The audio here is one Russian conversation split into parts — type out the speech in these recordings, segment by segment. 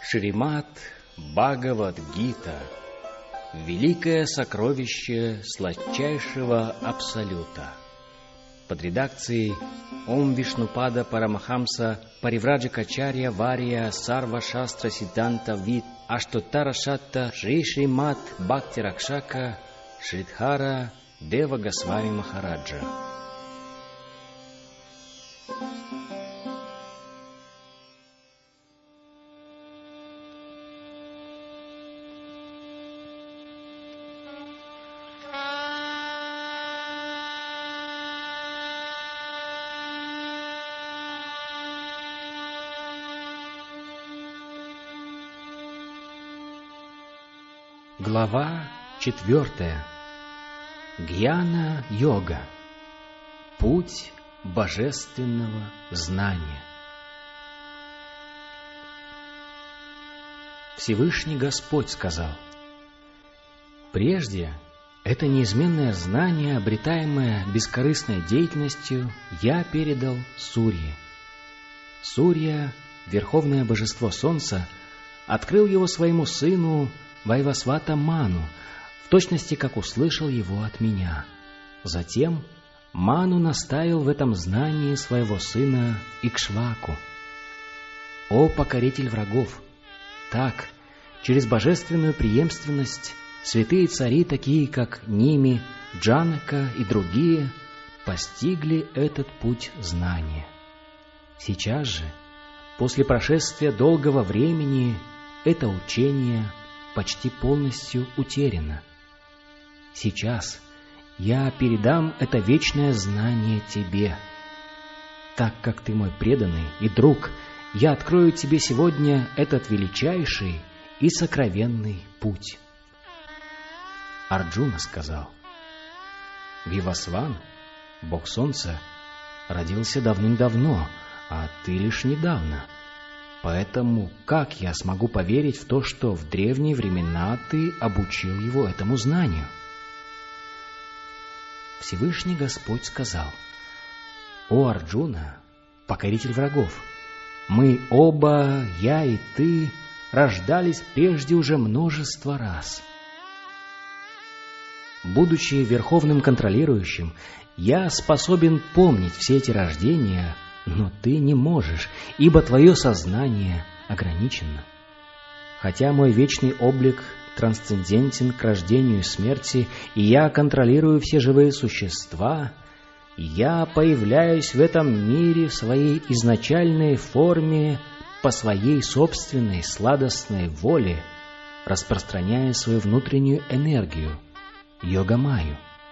Шримад Бхагавад-гита — великое сокровище сладчайшего Абсолюта. Под редакцией Ом Вишнупада Парамахамса Паривраджакачарья Вария Сарва Шастра Сиддханта Вид Аштотара Шатта Шри Шримад Бхакти Ракшака Шридхара Дева Госвами Махараджа. Глава 4. Гьяна-йога. Путь божественного знания. Всевышний Господь сказал: «Прежде это неизменное знание, обретаемое бескорыстной деятельностью, я передал Сурье. Сурья, верховное божество Солнца, открыл его своему сыну Вайвасвата Ману, в точности, как услышал его от меня. Затем Ману наставил в этом знании своего сына Икшваку. О покоритель врагов! Так, через божественную преемственность, святые цари, такие как Ними, Джанака и другие, постигли этот путь знания. Сейчас же, после прошествия долгого времени, это учение почти полностью утеряно. Сейчас я передам это вечное знание тебе. Так как ты мой преданный и друг, я открою тебе сегодня этот величайший и сокровенный путь». Арджуна сказал: «Вивасван, бог солнца, родился давным-давно, а ты лишь недавно. Поэтому как я смогу поверить в то, что в древние времена ты обучил его этому знанию?» Всевышний Господь сказал: «О Арджуна, покоритель врагов, мы оба, я и ты, рождались прежде уже множество раз. Будучи верховным контролирующим, я способен помнить все эти рождения, но ты не можешь, ибо твое сознание ограничено. Хотя мой вечный облик трансцендентен к рождению и смерти, и я контролирую все живые существа, я появляюсь в этом мире в своей изначальной форме по своей собственной сладостной воле, распространяя свою внутреннюю энергию, йога-майю.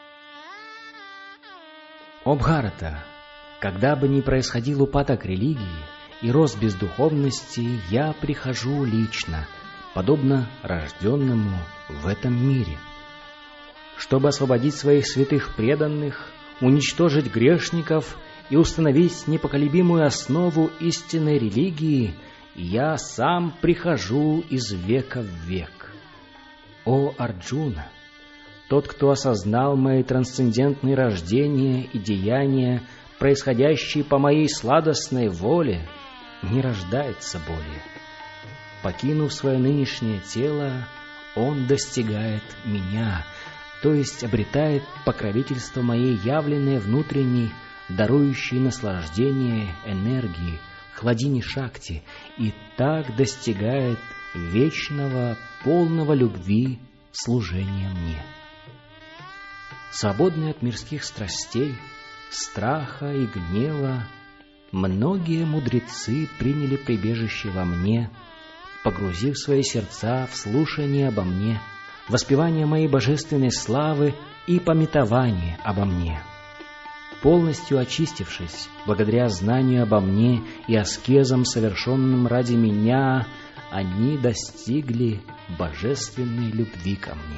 О Бхарата! Когда бы ни происходил упадок религии и рост бездуховности, я прихожу лично, подобно рожденному в этом мире, чтобы освободить своих святых преданных, уничтожить грешников и установить непоколебимую основу истинной религии. Я сам прихожу из века в век. О Арджуна! Тот, кто осознал мои трансцендентные рождения и деяния, происходящие по моей сладостной воле, не рождается более. Покинув свое нынешнее тело, он достигает меня, то есть обретает покровительство моей явленной внутренней, дарующей наслаждение энергии, хладини шакти, и так достигает вечного, полного любви служения мне. Свободный от мирских страстей, страха и гнева, многие мудрецы приняли прибежище во мне, погрузив свои сердца в слушание обо мне, воспевание моей божественной славы и памятование обо мне. Полностью очистившись, благодаря знанию обо мне и аскезам, совершенным ради меня, они достигли божественной любви ко мне.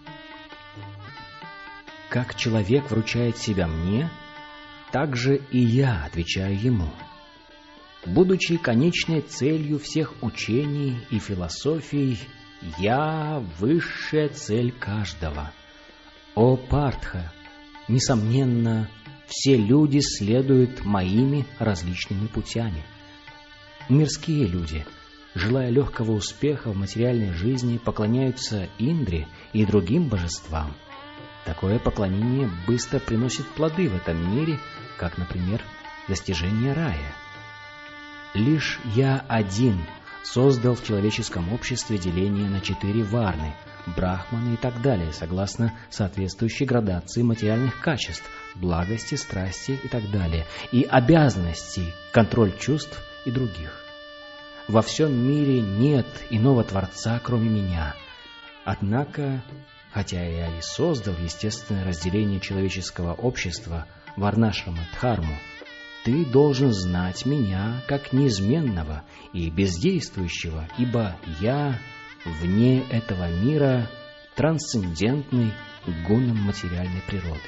Как человек вручает себя мне, так же и я отвечаю ему. Будучи конечной целью всех учений и философий, я — высшая цель каждого. О Партха! Несомненно, все люди следуют моими различными путями. Мирские люди желая легкого успеха в материальной жизни, поклоняются Индре и другим божествам. Такое поклонение быстро приносит плоды в этом мире, как, например, достижение рая. Лишь я один создал в человеческом обществе деление на 4 варны, брахманы и так далее, согласно соответствующей градации материальных качеств, благости, страсти и так далее, и обязанностей, контроль чувств и других. Во всем мире нет иного Творца, кроме меня. Однако, хотя я и создал естественное разделение человеческого общества, варнашрама, дхарму, ты должен знать меня как неизменного и бездействующего, ибо я вне этого мира трансцендентный гунам материальной природы.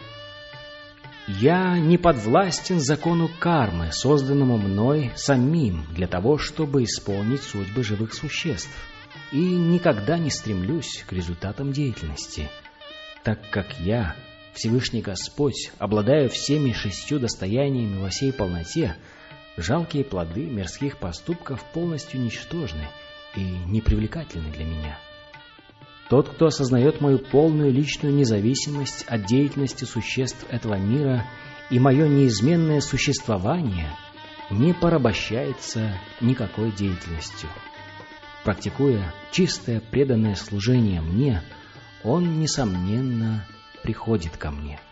Я не подвластен закону кармы, созданному мной самим для того, чтобы исполнить судьбы живых существ, и никогда не стремлюсь к результатам деятельности, так как я, Всевышний Господь, обладаю всеми 6 достояниями во всей полноте, жалкие плоды мирских поступков полностью ничтожны и непривлекательны для меня. Тот, кто осознает мою полную личную независимость от деятельности существ этого мира и мое неизменное существование, не порабощается никакой деятельностью. Практикуя чистое преданное служение мне, он, несомненно, приходит ко мне.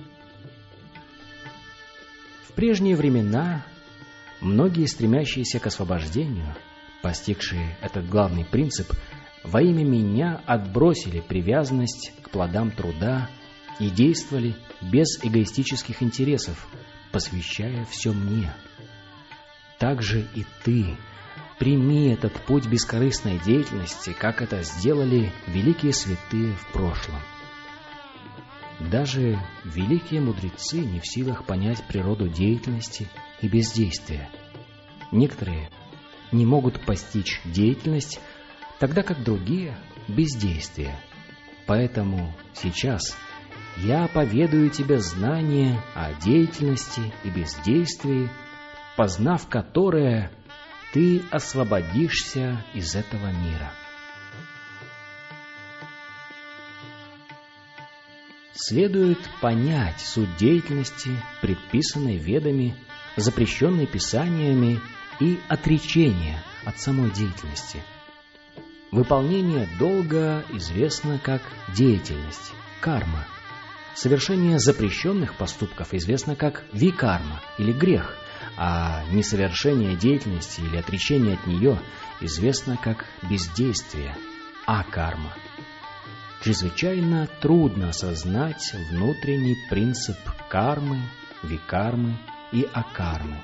В прежние времена многие, стремящиеся к освобождению, постигшие этот главный принцип, во имя меня отбросили привязанность к плодам труда и действовали без эгоистических интересов, посвящая все мне. Так же и ты прими этот путь бескорыстной деятельности, как это сделали великие святые в прошлом. Даже великие мудрецы не в силах понять природу деятельности и бездействия. Некоторые не могут постичь деятельность, тогда как другие — бездействие. Поэтому сейчас я поведаю тебе знание о деятельности и бездействии, познав которое, ты освободишься из этого мира. Следует понять суть деятельности, предписанной ведами, запрещенной писаниями, и отречения от самой деятельности. Выполнение долга известно как деятельность, карма. Совершение запрещенных поступков известно как викарма или грех, а несовершение деятельности или отречение от нее известно как бездействие, акарма. Чрезвычайно трудно осознать внутренний принцип кармы, викармы и акармы.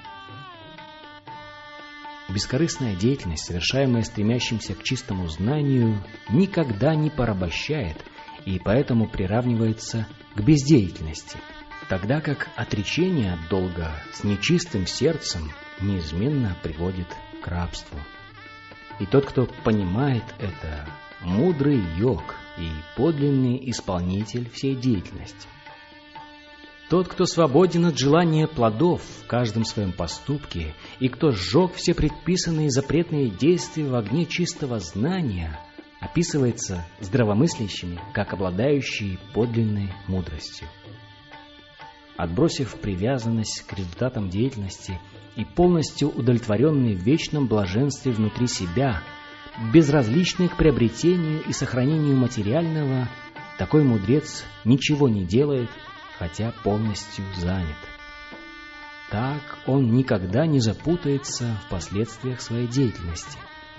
Бескорыстная деятельность, совершаемая стремящимся к чистому знанию, никогда не порабощает и поэтому приравнивается к бездеятельности, тогда как отречение от долга с нечистым сердцем неизменно приводит к рабству. И тот, кто понимает это, мудрый йог и подлинный исполнитель всей деятельности. Тот, кто свободен от желания плодов в каждом своем поступке, и кто сжег все предписанные запретные действия в огне чистого знания, описывается здравомыслящими как обладающий подлинной мудростью. Отбросив привязанность к результатам деятельности и полностью удовлетворенный в вечном блаженстве внутри себя, безразличный к приобретению и сохранению материального, такой мудрец ничего не делает, хотя полностью занят. Так он никогда не запутается в последствиях своей деятельности.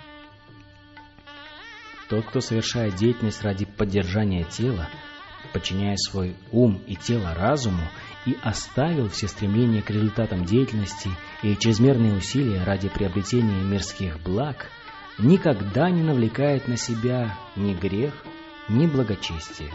Тот, кто совершает деятельность ради поддержания тела, подчиняя свой ум и тело разуму, и оставил все стремления к результатам деятельности и чрезмерные усилия ради приобретения мирских благ, никогда не навлекает на себя ни грех, ни благочестие.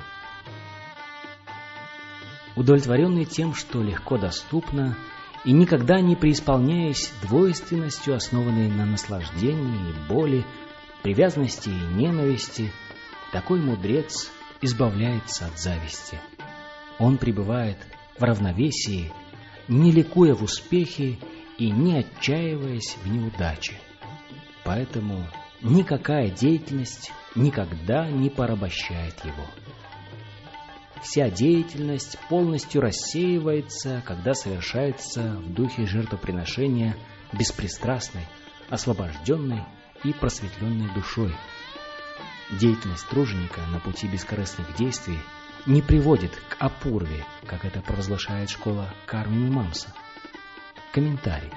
Удовлетворенный тем, что легко доступно, и никогда не преисполняясь двойственностью, основанной на наслаждении и боли, привязанности и ненависти, такой мудрец избавляется от зависти. Он пребывает в равновесии, не ликуя в успехе и не отчаиваясь в неудаче. поэтому никакая деятельность никогда не порабощает его. Вся деятельность полностью рассеивается, когда совершается в духе жертвоприношения беспристрастной, освобожденной и просветленной душой. Деятельность труженика на пути бескорыстных действий не приводит к апурве, как это провозглашает школа Кармы Мимамса. Комментарий.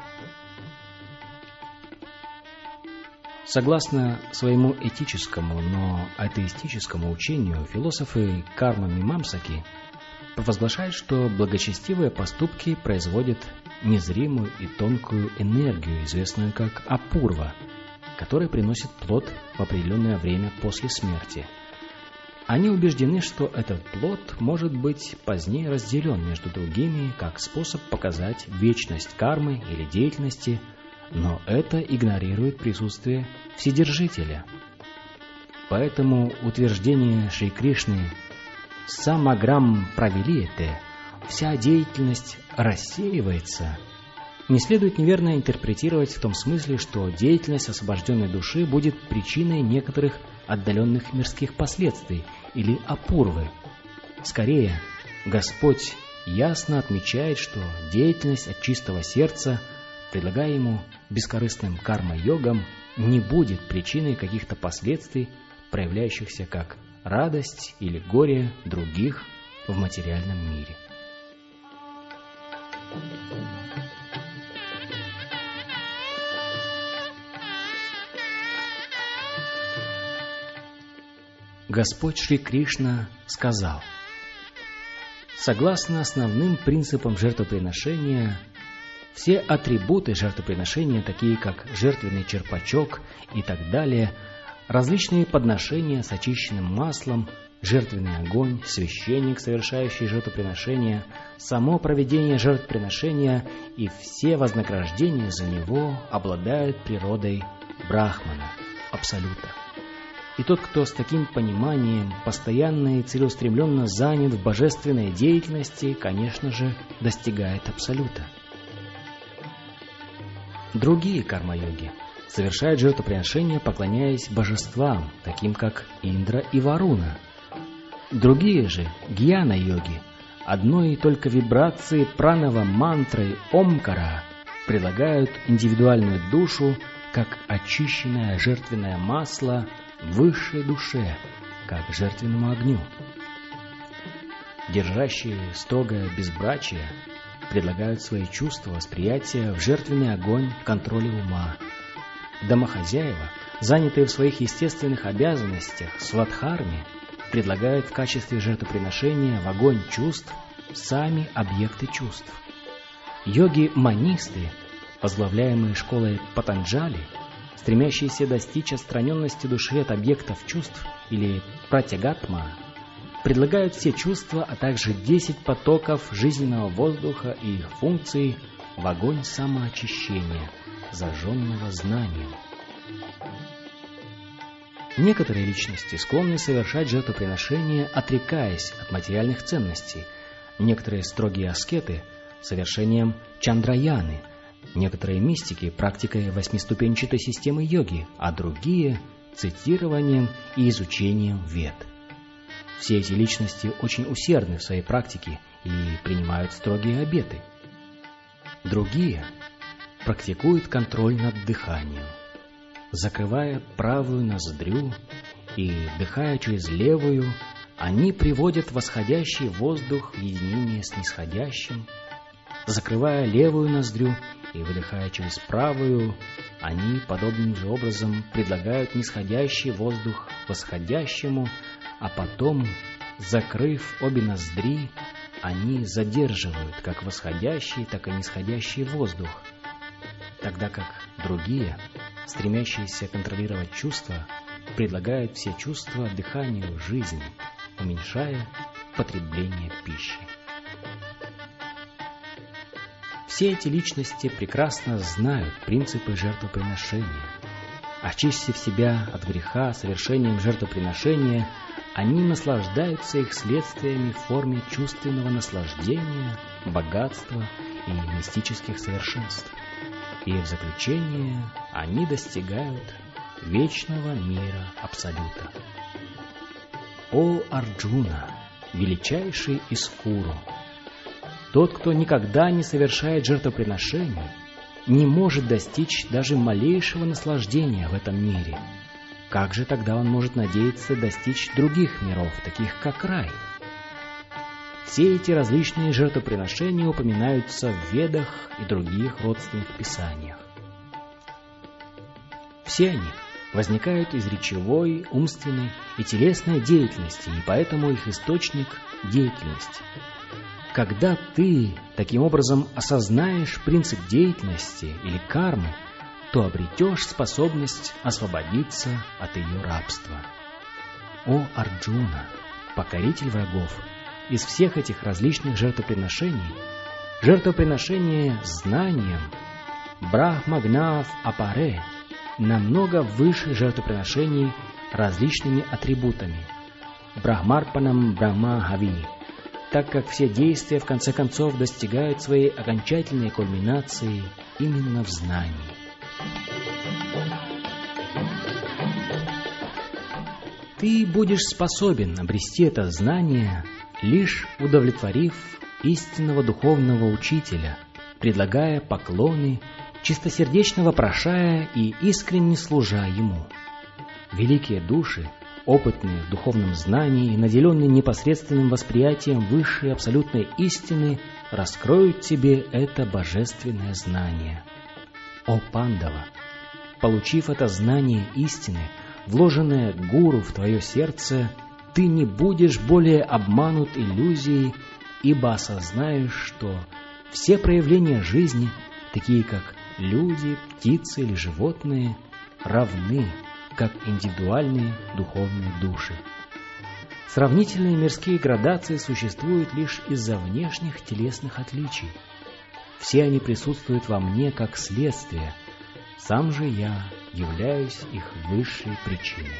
Согласно своему этическому, но атеистическому учению, философы Карма-мимамсаки провозглашают, что благочестивые поступки производят незримую и тонкую энергию, известную как апурва, которая приносит плод в определенное время после смерти. Они убеждены, что этот плод может быть позднее разделен между другими как способ показать вечность кармы или деятельности, но это игнорирует присутствие Вседержителя. Поэтому утверждение Шри Кришны «самаграм правилиете» — вся деятельность рассеивается, не следует неверно интерпретировать в том смысле, что деятельность освобожденной души будет причиной некоторых отдаленных мирских последствий или апурвы. Скорее, Господь ясно отмечает, что деятельность от чистого сердца, предлагая ему бескорыстным карма-йогам, не будет причиной каких-то последствий, проявляющихся как радость или горе других в материальном мире. Господь Шри Кришна сказал: согласно основным принципам жертвоприношения, все атрибуты жертвоприношения, такие как жертвенный черпачок и так далее, различные подношения с очищенным маслом, жертвенный огонь, священник, совершающий жертвоприношение, само проведение жертвоприношения и все вознаграждения за него обладают природой Брахмана, Абсолюта. И тот, кто с таким пониманием постоянно и целеустремленно занят в божественной деятельности, конечно же, достигает Абсолюта. Другие карма-йоги совершают жертвоприношения, поклоняясь божествам, таким как Индра и Варуна. Другие же, гьяна-йоги, одной только вибрации пранава-мантры Омкара предлагают индивидуальную душу как очищенное жертвенное масло высшей душе, как жертвенному огню. Держащие строгое безбрачие предлагают свои чувства восприятия в жертвенный огонь контроля ума. Домохозяева, занятые в своих естественных обязанностях свадхарме, предлагают в качестве жертвоприношения в огонь чувств сами объекты чувств. Йоги-манисты, возглавляемые школой Патанджали, стремящиеся достичь отстраненности души от объектов чувств или пратягатма, предлагают все чувства, а также 10 потоков жизненного воздуха и их функций в огонь самоочищения, зажженного знанием. Некоторые личности склонны совершать жертвоприношения, отрекаясь от материальных ценностей, некоторые строгие аскеты — совершением чандраяны, некоторые мистики — практикой восьмиступенчатой системы йоги, а другие — цитированием и изучением вед. Все эти личности очень усердны в своей практике и принимают строгие обеты. Другие практикуют контроль над дыханием, закрывая правую ноздрю и дыхая через левую, они приводят восходящий воздух в единение с нисходящим. Закрывая левую ноздрю и выдыхая через правую, они подобным же образом предлагают нисходящий воздух восходящему, а потом, закрыв обе ноздри, они задерживают как восходящий, так и нисходящий воздух, тогда как другие, стремящиеся контролировать чувства, предлагают все чувства дыханию жизни, уменьшая потребление пищи. Все эти личности прекрасно знают принципы жертвоприношения. Очистив себя от греха совершением жертвоприношения, они наслаждаются их следствиями в форме чувственного наслаждения, богатства и мистических совершенств. и в заключение они достигают вечного мира Абсолюта. О Арджуна, величайший из Куру! Тот, кто никогда не совершает жертвоприношений, не может достичь даже малейшего наслаждения в этом мире. Как же тогда он может надеяться достичь других миров, таких как рай? Все эти различные жертвоприношения упоминаются в Ведах и других родственных писаниях. Все они возникают из речевой, умственной и телесной деятельности, и поэтому их источник – деятельность. Когда ты таким образом осознаешь принцип деятельности или кармы, то обретешь способность освободиться от ее рабства. О Арджуна, покоритель врагов, из всех этих различных жертвоприношений, жертвоприношение знанием Брахмагнав Апаре намного выше жертвоприношений различными атрибутами Брахмарпанам Брахмахави, так как все действия в конце концов достигают своей окончательной кульминации именно в знании. Ты будешь способен обрести это знание, лишь удовлетворив истинного духовного учителя, предлагая поклоны, чистосердечно вопрошая и искренне служа ему. Великие души, опытные в духовном знании и наделенные непосредственным восприятием высшей абсолютной истины, раскроют тебе это божественное знание. О Пандава, получив это знание истины, вложенное гуру в твое сердце, ты не будешь более обманут иллюзией, ибо осознаешь, что все проявления жизни, такие как люди, птицы или животные, равны, как индивидуальные духовные души. Сравнительные мирские градации существуют лишь из-за внешних телесных отличий. Все они присутствуют во мне как следствие, сам же я являюсь их высшей причиной.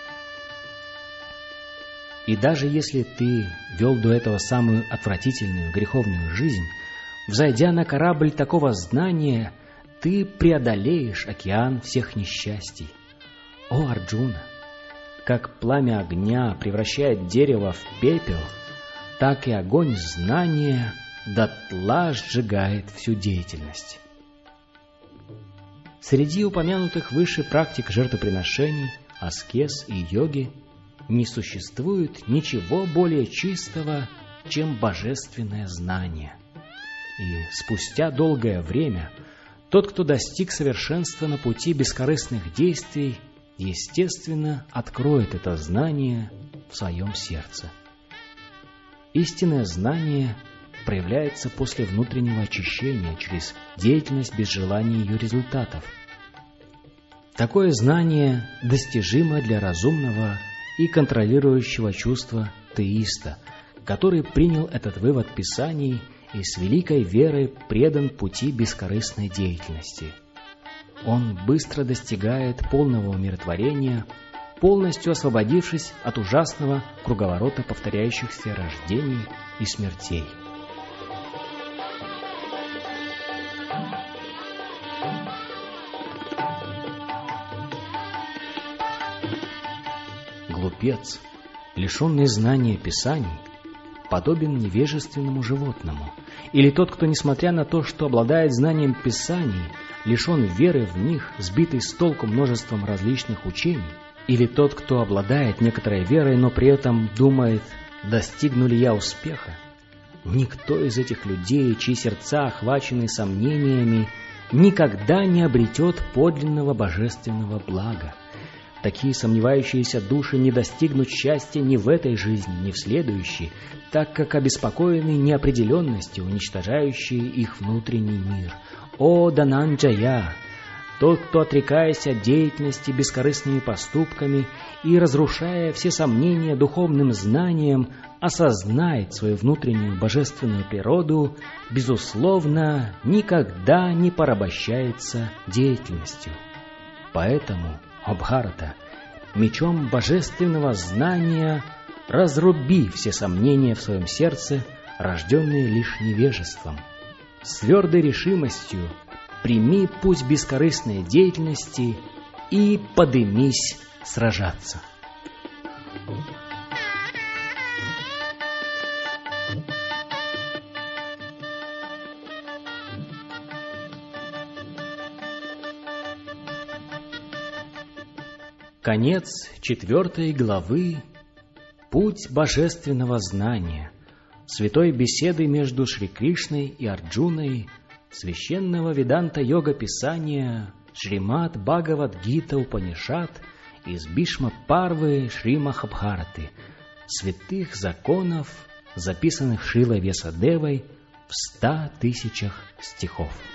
И даже если ты вел до этого самую отвратительную греховную жизнь, взойдя на корабль такого знания, ты преодолеешь океан всех несчастий. О Арджуна, как пламя огня превращает дерево в пепел, так и огонь знания дотла сжигает всю деятельность. Среди упомянутых выше практик жертвоприношений, аскез и йоги не существует ничего более чистого, чем божественное знание. И спустя долгое время тот, кто достиг совершенства на пути бескорыстных действий, естественно, откроет это знание в своем сердце. Истинное знание проявляется после внутреннего очищения через деятельность без желания ее результатов. Такое знание достижимо для разумного и контролирующего чувства теиста, который принял этот вывод Писаний и с великой верой предан пути бескорыстной деятельности. Он быстро достигает полного умиротворения, полностью освободившись от ужасного круговорота повторяющихся рождений и смертей. Глупец, лишенный знания Писаний, подобен невежественному животному, или тот, кто, несмотря на то, что обладает знанием Писаний, лишен веры в них, сбитый с толку множеством различных учений, или тот, кто обладает некоторой верой, но при этом думает, достигну ли я успеха. Никто из этих людей, чьи сердца охвачены сомнениями, никогда не обретет подлинного божественного блага. Такие сомневающиеся души не достигнут счастья ни в этой жизни, ни в следующей, так как обеспокоены неопределенностью, уничтожающей их внутренний мир. О Дананджая! Тот, кто, отрекаясь от деятельности бескорыстными поступками и разрушая все сомнения духовным знанием, осознает свою внутреннюю божественную природу, безусловно, никогда не порабощается деятельностью. Поэтому, о Бхарата, мечом божественного знания разруби все сомнения в своем сердце, рожденные лишь невежеством. С твердой решимостью прими путь бескорыстной деятельности и подымись сражаться. Конец 4 главы «Путь божественного знания», святой беседы между Шри Кришной и Арджуной, священного Веданта-йога писания Шримад Бхагавад-гита Упанишад из Бишма-парвы Шри Махабхараты, святых законов, записанных Шрилой Вьясадевой в 100 000 стихов.